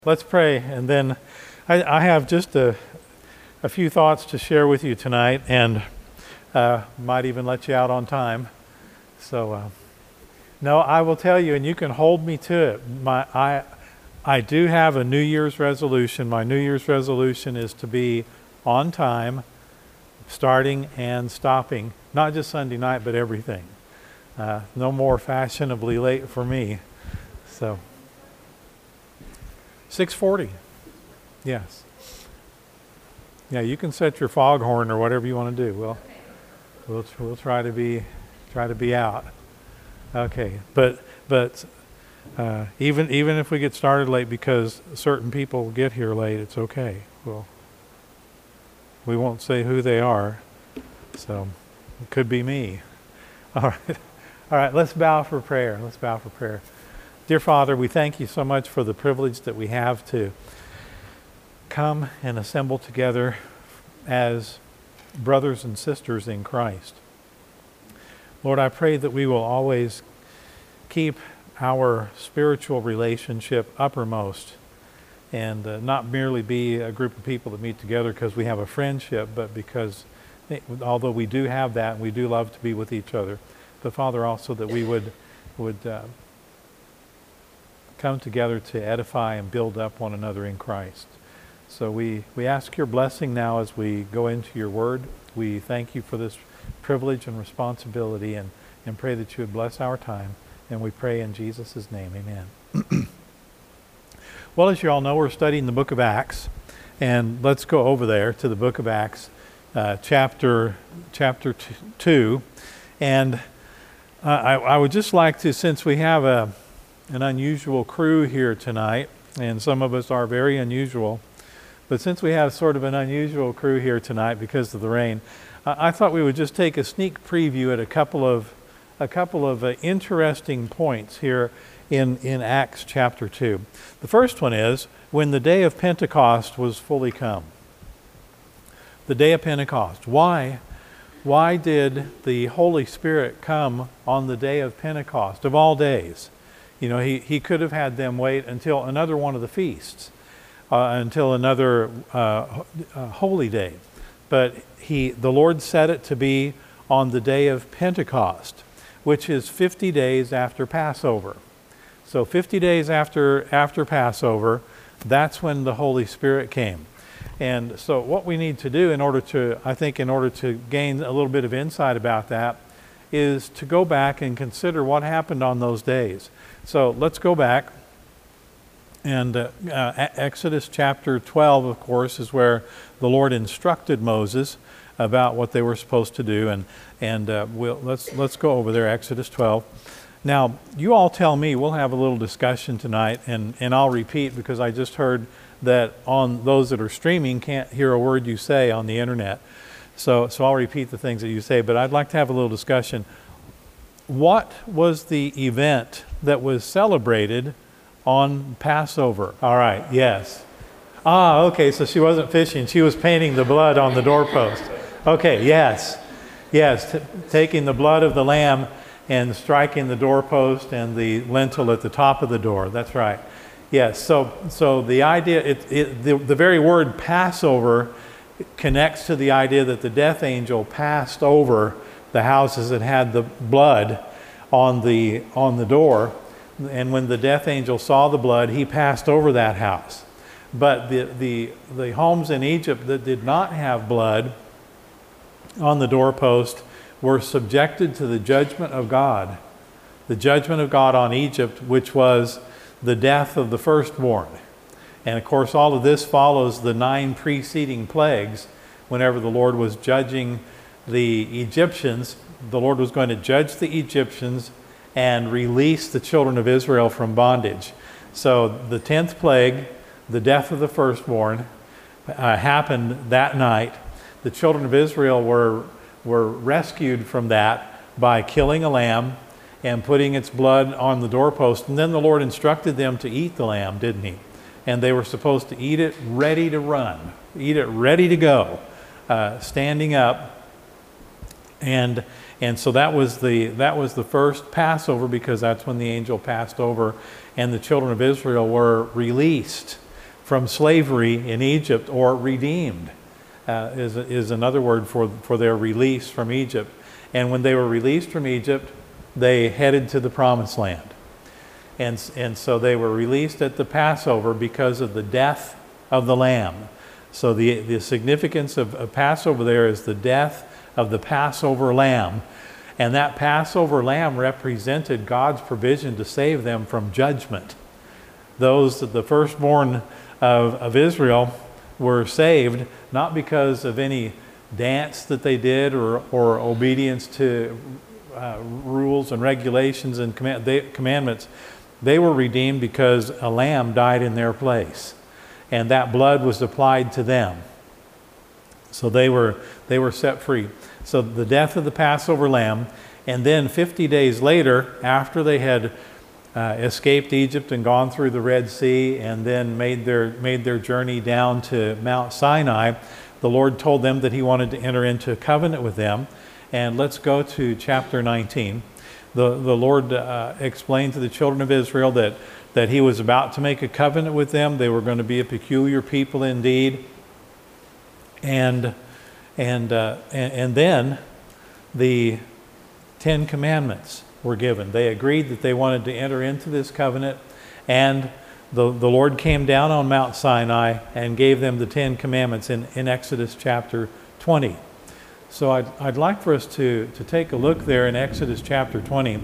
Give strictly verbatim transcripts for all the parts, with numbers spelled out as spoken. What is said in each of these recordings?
Let's pray, and then I, I have just a, a few thoughts to share with you tonight, and uh, might even let you out on time. So, uh, no, I will tell you, and you can hold me to it. My, I, I do have a New Year's resolution. My New Year's resolution is to be on time, starting and stopping, not just Sunday night, but everything. Uh, no more fashionably late for me. So. six forty. Yes. Yeah, you can set your foghorn or whatever you want to do. Well, we'll we'll try to be try to be out. Okay, but but uh, even even if we get started late because certain people get here late, it's okay. Well, we won't say who they are, so it could be me. All right, all right. Let's bow for prayer. Let's bow for prayer. Dear Father, we thank you so much for the privilege that we have to come and assemble together as brothers and sisters in Christ. Lord, I pray that we will always keep our spiritual relationship uppermost and uh, not merely be a group of people that meet together because we have a friendship, but because it, although we do have that and we do love to be with each other, but Father, also that we would would uh, come together to edify and build up one another in Christ. So we, we ask your blessing now as we go into your word. We thank you for this privilege and responsibility and, and pray that you would bless our time. And we pray in Jesus' name, amen. Well, as you all know, we're studying the book of Acts. And let's go over there to the book of Acts, uh, chapter, chapter t- two. And uh, I, I would just like to, since we have a an unusual crew here tonight, and some of us are very unusual, but since we have sort of an unusual crew here tonight because of the rain, uh, I thought we would just take a sneak preview at a couple of a couple of uh, interesting points here in, in Acts chapter two. The first one is when the day of Pentecost was fully come. The day of Pentecost. Why? Why did the Holy Spirit come on the day of Pentecost, of all days? You know, he, he could have had them wait until another one of the feasts, uh, until another uh, uh, holy day. But he, the Lord set it to be on the day of Pentecost, which is fifty days after Passover. So fifty days after, after Passover, that's when the Holy Spirit came. And so what we need to do in order to, I think in order to gain a little bit of insight about that, is to go back and consider what happened on those days. So let's go back, and uh, uh, Exodus chapter twelve, of course, is where the Lord instructed Moses about what they were supposed to do, and and uh, we'll, let's let's go over there, Exodus twelve. Now, you all tell me. We'll have a little discussion tonight, and and I'll repeat because I just heard that on those that are streaming can't hear a word you say on the internet. So so I'll repeat the things that you say, but I'd like to have a little discussion. What was the event that was celebrated on Passover? All right, yes. Ah, okay, so she wasn't fishing. She was painting the blood on the doorpost. Okay, yes. Yes, t- taking the blood of the lamb and striking the doorpost and the lintel at the top of the door. That's right. Yes, so so the idea, it, it, the, the very word Passover connects to the idea that the death angel passed over the houses that had the blood on the on the door, and when the death angel saw the blood, he passed over that house. But the the the homes in Egypt that did not have blood on the doorpost were subjected to the judgment of God, the judgment of God on Egypt, which was the death of the firstborn. And of course, all of this follows the nine preceding plagues. Whenever the Lord was judging the Egyptians, the Lord was going to judge the Egyptians and release the children of Israel from bondage. So the tenth plague, the death of the firstborn, uh, happened that night. The children of Israel were, were rescued from that by killing a lamb and putting its blood on the doorpost. And then the Lord instructed them to eat the lamb, didn't he? And they were supposed to eat it ready to run, eat it ready to go, uh, standing up. And and so that was the that was the first Passover, because that's when the angel passed over and the children of Israel were released from slavery in Egypt, or redeemed uh, is, is another word for, for their release from Egypt. And when they were released from Egypt, they headed to the Promised Land. And, and so they were released at the Passover because of the death of the Lamb. So the, the significance of, of Passover there is the death of the Passover Lamb. And that Passover Lamb represented God's provision to save them from judgment. Those, the firstborn of, of Israel, were saved not because of any dance that they did or, or obedience to uh, rules and regulations and command, they, commandments. They were redeemed because a lamb died in their place, and that blood was applied to them. So they were, they were set free. So the death of the Passover lamb, and then fifty days later, after they had uh, escaped Egypt and gone through the Red Sea and then made their, made their journey down to Mount Sinai, the Lord told them that he wanted to enter into a covenant with them. And let's go to chapter nineteen. The, the Lord uh, explained to the children of Israel that, that he was about to make a covenant with them. They were going to be a peculiar people indeed. And, and, uh, and, and then the Ten Commandments were given. They agreed that they wanted to enter into this covenant, and the, the Lord came down on Mount Sinai and gave them the Ten Commandments in, in Exodus chapter twenty. So I'd, I'd like for us to, to take a look there in Exodus chapter twenty.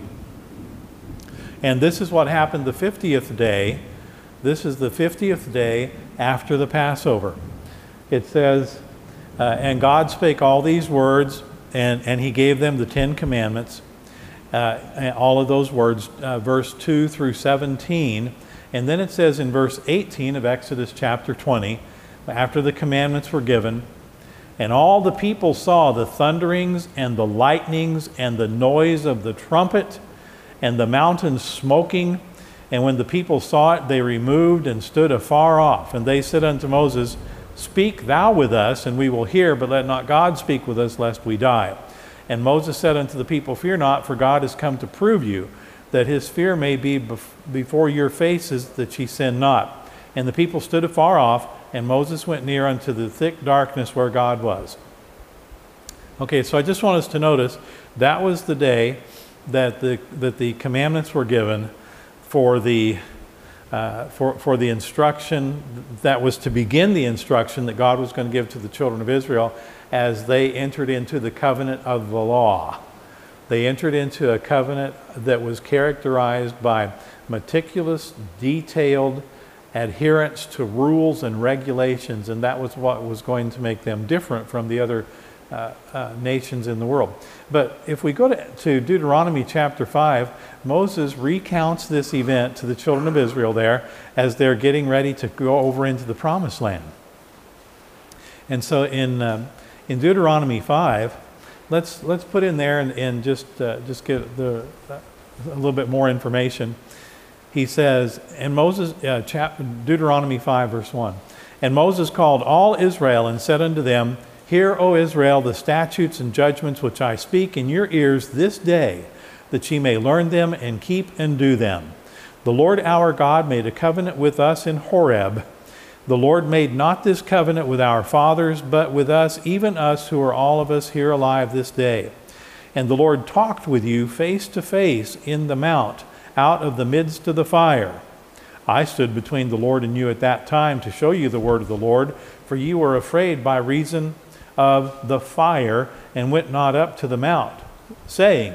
And this is what happened the fiftieth day. This is the fiftieth day after the Passover. It says, uh, and God spake all these words, and, and he gave them the Ten Commandments. Uh, and all of those words, uh, verse two through seventeen. And then it says in verse eighteen of Exodus chapter twenty, after the commandments were given, and all the people saw the thunderings and the lightnings and the noise of the trumpet and the mountains smoking. And when the people saw it, they removed and stood afar off. And they said unto Moses, Speak thou with us, and we will hear, but let not God speak with us, lest we die. And Moses said unto the people, Fear not, for God is come to prove you, that his fear may be bef- before your faces, that ye sin not. And the people stood afar off, and Moses went near unto the thick darkness where God was. Okay, so I just want us to notice that was the day that the that the commandments were given for the uh, for for the instruction that was to begin the instruction that God was going to give to the children of Israel as they entered into the covenant of the law. They entered into a covenant that was characterized by meticulous, detailed adherence to rules and regulations, and that was what was going to make them different from the other uh, uh, nations in the world. But if we go to, to Deuteronomy chapter five, Moses recounts this event to the children of Israel there as they're getting ready to go over into the Promised Land. And so in uh, in Deuteronomy five, let's let's put in there and, and just uh, just get the uh, a little bit more information. He says, and Moses, uh, chap, Deuteronomy five, verse one, and Moses called all Israel and said unto them, Hear, O Israel, the statutes and judgments which I speak in your ears this day, that ye may learn them and keep and do them. The Lord our God made a covenant with us in Horeb. The Lord made not this covenant with our fathers, but with us, even us who are all of us here alive this day. And the Lord talked with you face to face in the mount, out of the midst of the fire. I stood between the Lord and you at that time to show you the word of the Lord, for you were afraid by reason of the fire, and went not up to the mount, saying,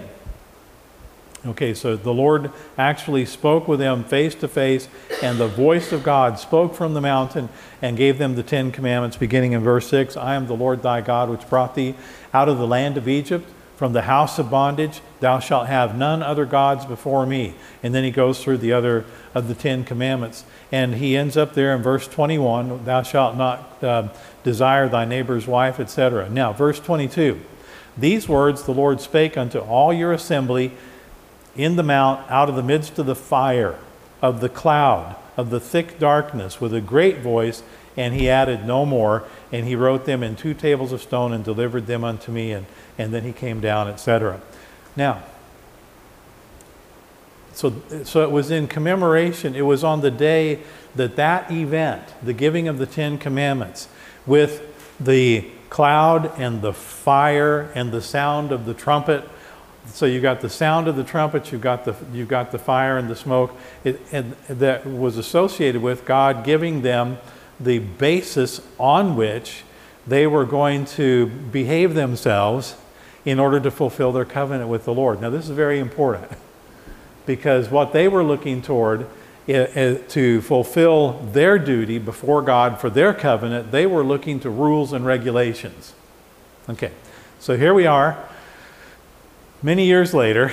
okay, so the Lord actually spoke with them face to face, and the voice of God spoke from the mountain and gave them the Ten Commandments, beginning in verse six, I am the Lord thy God, which brought thee out of the land of Egypt, from the house of bondage. Thou shalt have none other gods before me. And then he goes through the other of the Ten Commandments. And he ends up there in verse twenty-one, thou shalt not uh, desire thy neighbor's wife, et cetera. Now, verse twenty-two, these words the Lord spake unto all your assembly in the mount, out of the midst of the fire, of the cloud, of the thick darkness, with a great voice, and he added no more. And he wrote them in two tables of stone and delivered them unto me, and, and then he came down, et cetera. Now, so, so it was in commemoration, it was on the day that that event, the giving of the Ten Commandments, with the cloud and the fire and the sound of the trumpet. So you got the sound of the trumpet, you've got the you've got the fire and the smoke, it, and that was associated with God giving them the basis on which they were going to behave themselves in order to fulfill their covenant with the Lord. Now this is very important, because what they were looking toward is, is to fulfill their duty before God for their covenant. They were looking to rules and regulations. Okay, so here we are, many years later,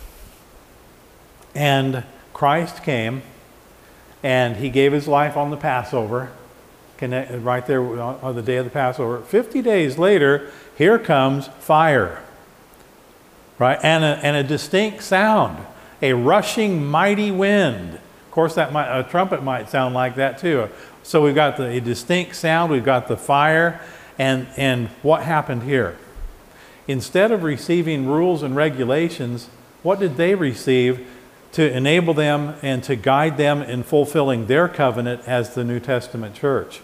and Christ came, and he gave his life on the Passover, connect, right there on the day of the Passover. Fifty days later, here comes fire, right? And a, and a distinct sound, a rushing mighty wind. Of course, that might, a trumpet might sound like that too. So we've got the a distinct sound, we've got the fire, and, and what happened here? Instead of receiving rules and regulations, what did they receive to enable them and to guide them in fulfilling their covenant as the New Testament church?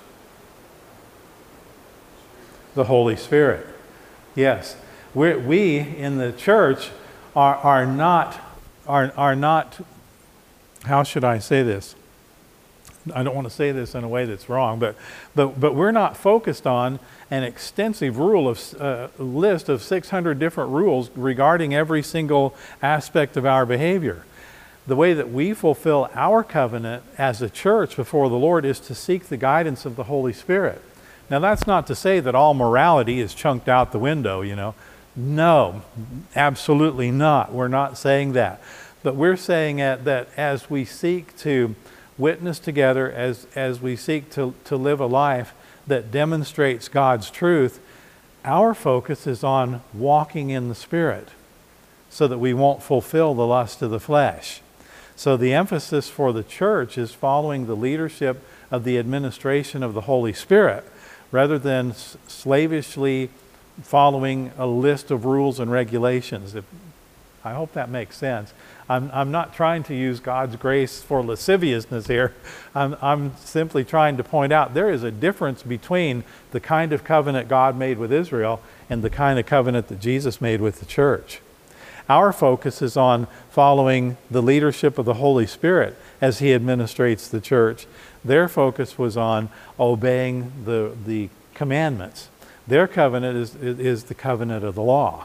The Holy Spirit. Yes, We're, we in the church are, are not, are, are not, how should I say this? I don't want to say this in a way that's wrong, but, but, but we're not focused on an extensive rule of uh, list of six hundred different rules regarding every single aspect of our behavior. The way that we fulfill our covenant as a church before the Lord is to seek the guidance of the Holy Spirit. Now, that's not to say that all morality is chunked out the window, you know. No, absolutely not. We're not saying that. But we're saying that, that as we seek to witness together, as, as we seek to, to live a life that demonstrates God's truth, our focus is on walking in the Spirit so that we won't fulfill the lust of the flesh. So the emphasis for the church is following the leadership of the administration of the Holy Spirit, rather than slavishly following a list of rules and regulations. If, I hope that makes sense. I'm, I'm not trying to use God's grace for lasciviousness here. I'm, I'm simply trying to point out there is a difference between the kind of covenant God made with Israel and the kind of covenant that Jesus made with the church. Our focus is on following the leadership of the Holy Spirit as he administrates the church. Their focus was on obeying the, the commandments. Their covenant is, is the covenant of the law.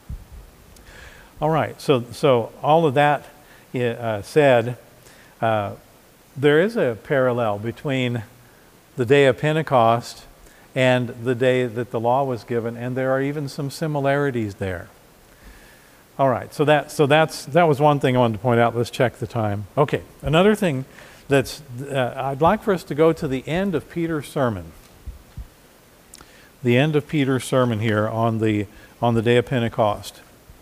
All right, so, so all of that uh, said, uh, there is a parallel between the day of Pentecost and the day that the law was given, and there are even some similarities there. All right, so that so that's that was one thing I wanted to point out. Let's check the time. Okay, another thing that's uh, I'd like for us to go to the end of Peter's sermon. The end of Peter's sermon here on the on the day of Pentecost.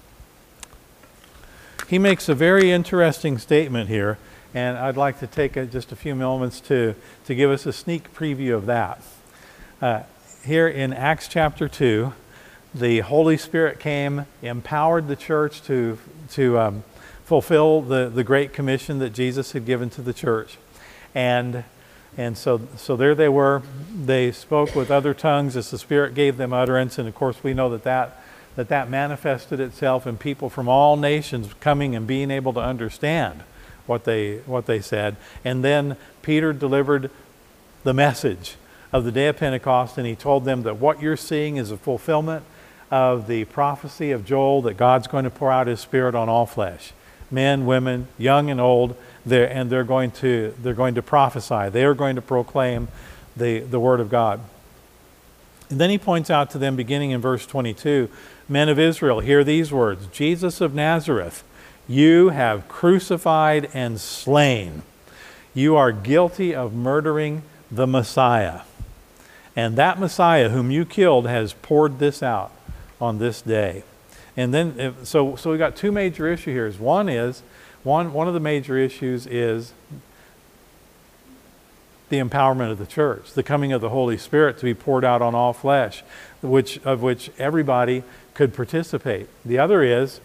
He makes a very interesting statement here, and I'd like to take a, just a few moments to to give us a sneak preview of that. Uh, here in Acts chapter two. The Holy Spirit came, empowered the church to, to um, fulfill the, the Great Commission that Jesus had given to the church. And, and so, so there they were. They spoke with other tongues as the Spirit gave them utterance. And of course, we know that that, that, that manifested itself in people from all nations coming and being able to understand what they, what they said. And then Peter delivered the message of the day of Pentecost, and he told them that what you're seeing is a fulfillment of the prophecy of Joel, that God's going to pour out his Spirit on all flesh, men, women, young and old, they're, and they're going to they're going to prophesy. They are going to proclaim the, the word of God. And then he points out to them, beginning in verse twenty-two, men of Israel, hear these words, Jesus of Nazareth, you have crucified and slain. You are guilty of murdering the Messiah. And that Messiah whom you killed has poured this out on this day. And then, so so we got two major issues here. One is, one, one of the major issues is the empowerment of the church, the coming of the Holy Spirit to be poured out on all flesh, which of which everybody could participate. The other is,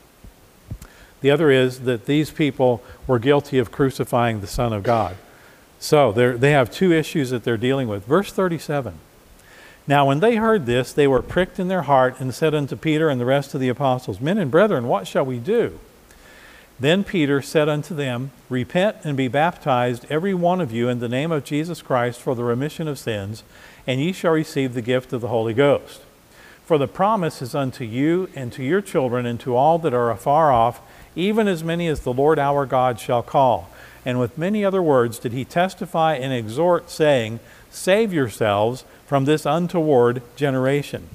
the other is that these people were guilty of crucifying the Son of God. So they're- they have two issues that they're dealing with. Verse thirty-seven. Now when they heard this, they were pricked in their heart and said unto Peter and the rest of the apostles, Men and brethren, what shall we do? Then Peter said unto them, Repent and be baptized, every one of you, in the name of Jesus Christ for the remission of sins, and ye shall receive the gift of the Holy Ghost. For the promise is unto you and to your children and to all that are afar off, even as many as the Lord our God shall call. And with many other words did he testify and exhort, saying, Save yourselves from this untoward generation.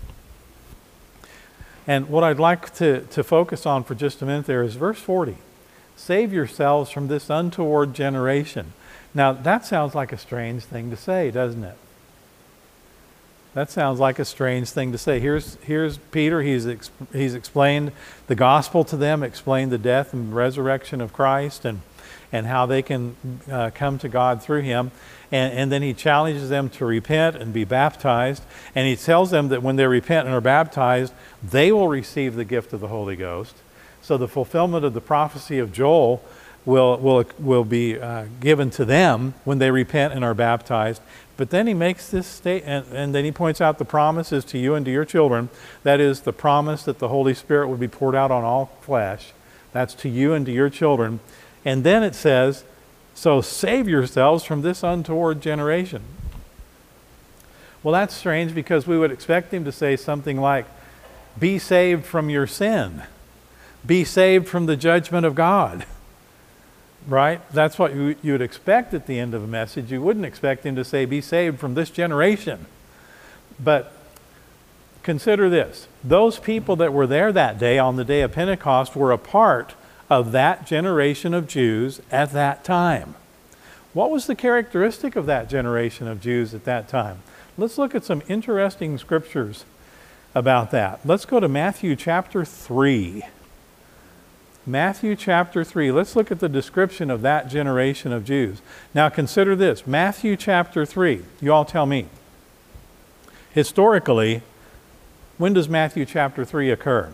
And what I'd like to, to focus on for just a minute there is verse forty. Save yourselves from this untoward generation. Now, that sounds like a strange thing to say, doesn't it? That sounds like a strange thing to say. Here's, here's Peter. He's, ex, he's explained the gospel to them, explained the death and resurrection of Christ, and, and how they can uh, come to God through him. And, and then he challenges them to repent and be baptized. And he tells them that when they repent and are baptized, they will receive the gift of the Holy Ghost. So the fulfillment of the prophecy of Joel will, will, will be uh, given to them when they repent and are baptized. But then he makes this statement, and, and then he points out the promise is to you and to your children. That is the promise that the Holy Spirit would be poured out on all flesh. That's to you and to your children. And then it says, so save yourselves from this untoward generation. Well, that's strange because we would expect him to say something like, be saved from your sin. Be saved from the judgment of God. Right? That's what you, you would expect at the end of a message. You wouldn't expect him to say, be saved from this generation. But consider this. Those people that were there that day on the day of Pentecost were a part of that generation of Jews at that time. What was the characteristic of that generation of Jews at that time? Let's look at some interesting scriptures about that. Let's go to Matthew chapter three. Matthew chapter three. Let's look at the description of that generation of Jews. Now consider this. Matthew chapter three. You all tell me. Historically, when does Matthew chapter three occur?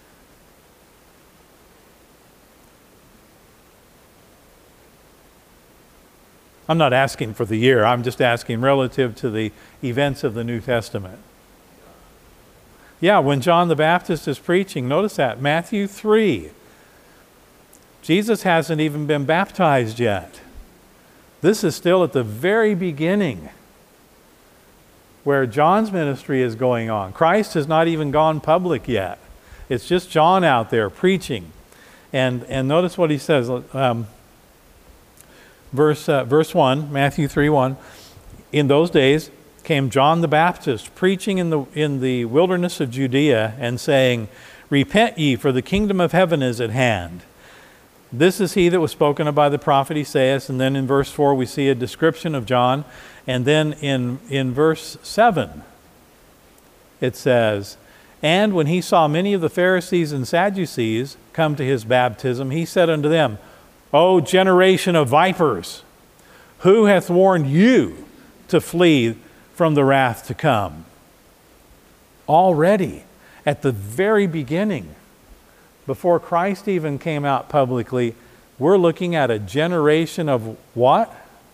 I'm not asking for the year. I'm just asking relative to the events of the New Testament. Yeah, when John the Baptist is preaching. Notice that. Matthew three. Jesus hasn't even been baptized yet. This is still at the very beginning where John's ministry is going on. Christ has not even gone public yet. It's just John out there preaching. And, and notice what he says. Um, verse, uh, verse one, Matthew three one. In those days came John the Baptist preaching in the, in the wilderness of Judea and saying, Repent ye, for the kingdom of heaven is at hand. This is he that was spoken of by the prophet Esaias. And then in verse four we see a description of John. And then in, in verse seven it says, And when he saw many of the Pharisees and Sadducees come to his baptism, he said unto them, O generation of vipers, who hath warned you to flee from the wrath to come? Already, at the very beginning, before Christ even came out publicly, we're looking at a generation of what?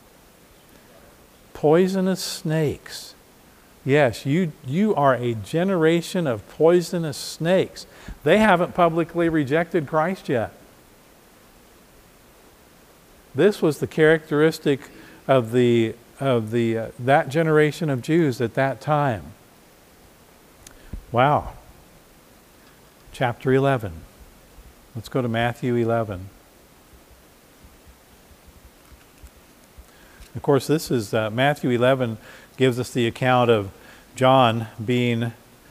Poisonous snakes. Yes, you, you are a generation of poisonous snakes. They haven't publicly rejected Christ yet. This was the characteristic of the of the uh, that generation of Jews at that time. Wow. Chapter eleven. Let's go to Matthew eleven. Of course, this is uh, Matthew eleven gives us the account of John being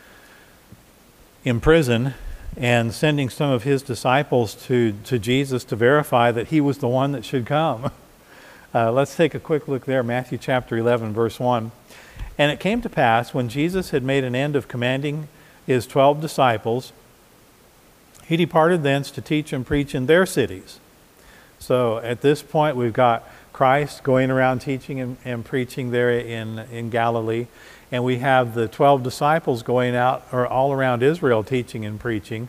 in prison and sending some of his disciples to, to Jesus to verify that he was the one that should come. Uh, let's take a quick look there, Matthew chapter eleven, verse one. And it came to pass, when Jesus had made an end of commanding his twelve disciples, he departed thence to teach and preach in their cities. So at this point, we've got Christ going around teaching and, and preaching there in, in Galilee. And we have the twelve disciples going out or all around Israel teaching and preaching.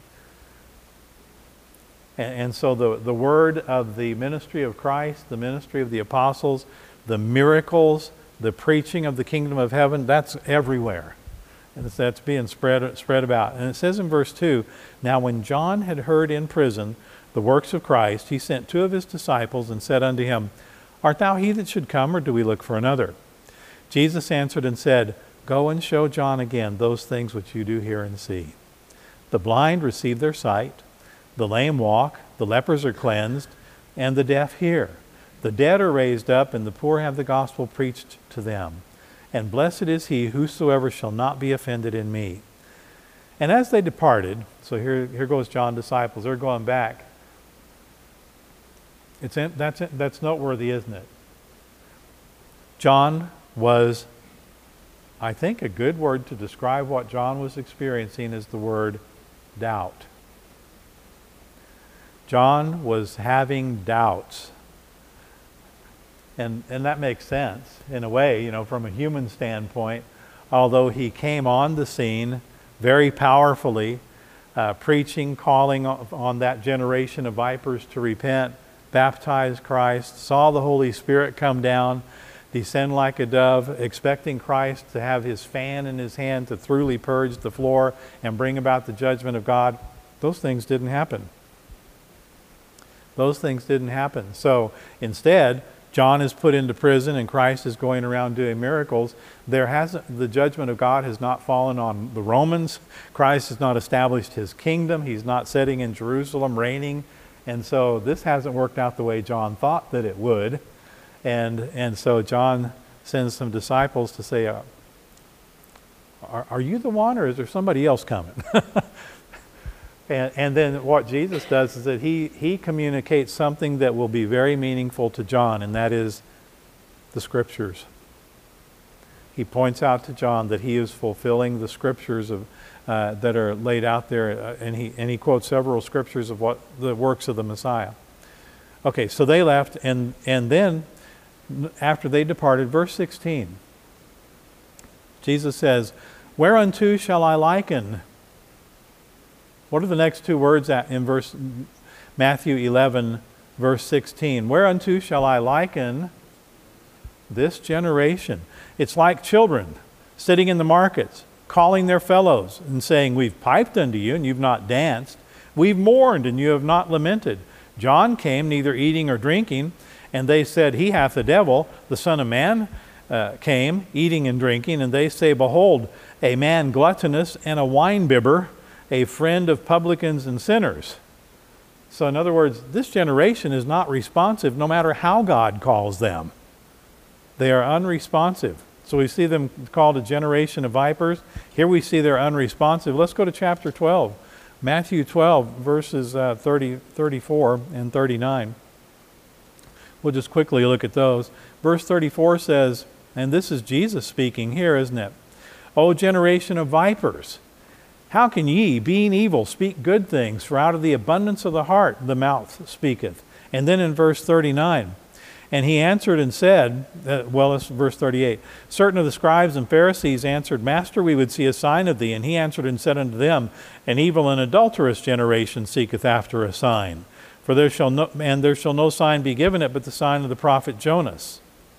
And, and so the, the word of the ministry of Christ, the ministry of the apostles, the miracles, the preaching of the kingdom of heaven, that's everywhere. And that's being spread, spread about. And it says in verse two, now when John had heard in prison the works of Christ, he sent two of his disciples and said unto him, art thou he that should come, or do we look for another? Jesus answered and said, go and show John again those things which you do hear and see. The blind receive their sight, the lame walk, the lepers are cleansed, and the deaf hear. The dead are raised up, and the poor have the gospel preached to them. And blessed is he whosoever shall not be offended in me. And as they departed, so here, here goes John's disciples, they're going back. It's in, that's, that's noteworthy, isn't it? John was, I think a good word to describe what John was experiencing is the word doubt. John was having doubts. And, and that makes sense in a way, you know, from a human standpoint. Although he came on the scene very powerfully, uh, preaching, calling on, on that generation of vipers to repent, baptize Christ, saw the Holy Spirit come down, descend like a dove, expecting Christ to have his fan in his hand to thoroughly purge the floor and bring about the judgment of God. Those things didn't happen. Those things didn't happen. So instead, John is put into prison and Christ is going around doing miracles. There hasn't, the judgment of God has not fallen on the Romans. Christ has not established his kingdom. He's not sitting in Jerusalem reigning. And so this hasn't worked out the way John thought that it would. And, and so John sends some disciples to say, uh, are, are you the one, or is there somebody else coming? And, and then what Jesus does is that he, he communicates something that will be very meaningful to John, and that is the Scriptures. He points out to John that he is fulfilling the Scriptures of, uh, that are laid out there, uh, and, he, and he quotes several Scriptures of what the works of the Messiah. Okay, so they left, and, and then after they departed, verse sixteen, Jesus says, whereunto shall I liken? What are the next two words in verse Matthew eleven, verse sixteen? Whereunto shall I liken this generation? It's like children sitting in the markets, calling their fellows and saying, we've piped unto you and you've not danced. We've mourned and you have not lamented. John came neither eating or drinking, and they said, he hath the devil. The Son of Man uh, came eating and drinking, and they say, behold, a man gluttonous and a winebibber, a friend of publicans and sinners. So in other words, this generation is not responsive no matter how God calls them. They are unresponsive. So we see them called a generation of vipers. Here we see they're unresponsive. Let's go to chapter twelve. Matthew twelve, verses uh, thirty, thirty-four and thirty-nine. We'll just quickly look at those. Verse thirty-four says, and this is Jesus speaking here, isn't it? O generation of vipers, how can ye, being evil, speak good things? For out of the abundance of the heart the mouth speaketh. And then in verse thirty-nine, and he answered and said, uh, well, it's verse thirty-eight, certain of the scribes and Pharisees answered, Master, we would see a sign of thee. And he answered and said unto them, an evil and adulterous generation seeketh after a sign. For there shall no, and there shall no sign be given it but the sign of the prophet Jonas.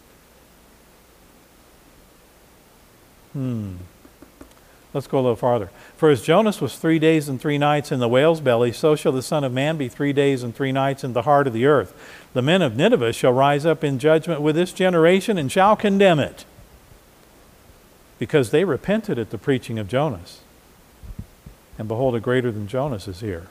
Hmm. Let's go a little farther. For as Jonas was three days and three nights in the whale's belly, so shall the Son of Man be three days and three nights in the heart of the earth. The men of Nineveh shall rise up in judgment with this generation and shall condemn it, because they repented at the preaching of Jonas. And behold, a greater than Jonas is here.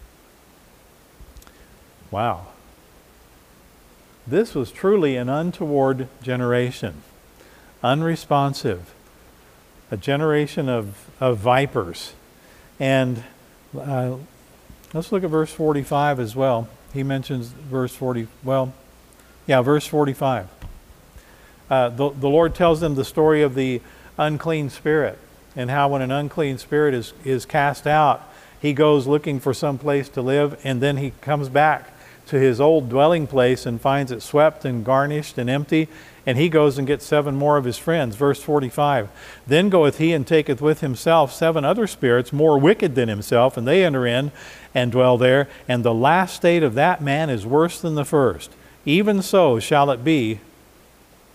Wow. This was truly an untoward generation, unresponsive. A generation of, of vipers. And uh, let's look at verse forty-five as well. He mentions verse forty, well, yeah, verse forty-five. Uh, the, the Lord tells them the story of the unclean spirit, and how when an unclean spirit is, is cast out, he goes looking for some place to live, and then he comes back to his old dwelling place and finds it swept and garnished and empty. And he goes and gets seven more of his friends. Verse forty-five. Then goeth he and taketh with himself seven other spirits more wicked than himself, and they enter in and dwell there. And the last state of that man is worse than the first. Even so shall it be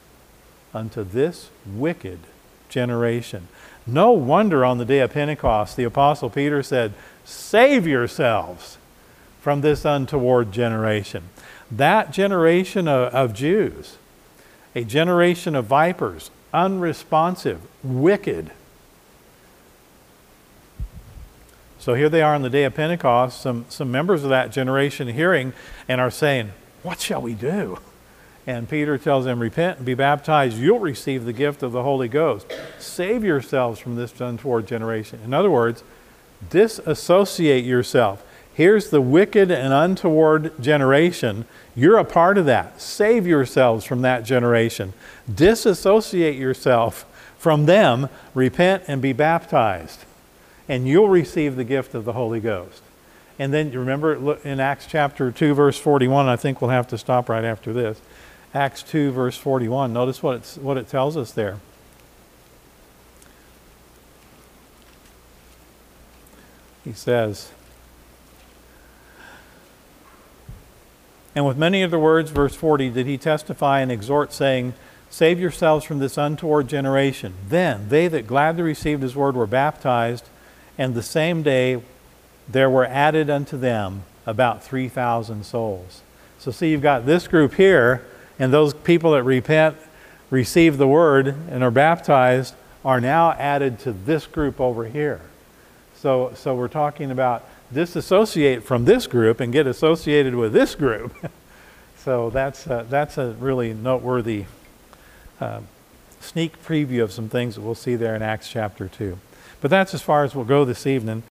unto this wicked generation. No wonder on the day of Pentecost the Apostle Peter said, save yourselves from this untoward generation. That generation of, of Jews, a generation of vipers, unresponsive, wicked. So here they are on the day of Pentecost, some, some members of that generation hearing and are saying, what shall we do? And Peter tells them, repent and be baptized. You'll receive the gift of the Holy Ghost. Save yourselves from this untoward generation. In other words, disassociate yourself. Here's the wicked and untoward generation. You're a part of that. Save yourselves from that generation. Disassociate yourself from them. Repent and be baptized. And you'll receive the gift of the Holy Ghost. And then you remember in Acts chapter two, verse forty-one, I think we'll have to stop right after this. Acts two, verse forty-one. Notice what, it's, what it tells us there. He says, and with many other words, verse forty, did he testify and exhort, saying, save yourselves from this untoward generation. Then they that gladly received his word were baptized, and the same day there were added unto them about three thousand souls. So see, you've got this group here, and those people that repent, receive the word, and are baptized are now added to this group over here. So, so we're talking about disassociate from this group and get associated with this group. So that's, uh, that's a really noteworthy uh, sneak preview of some things that we'll see there in Acts chapter two. But that's as far as we'll go this evening.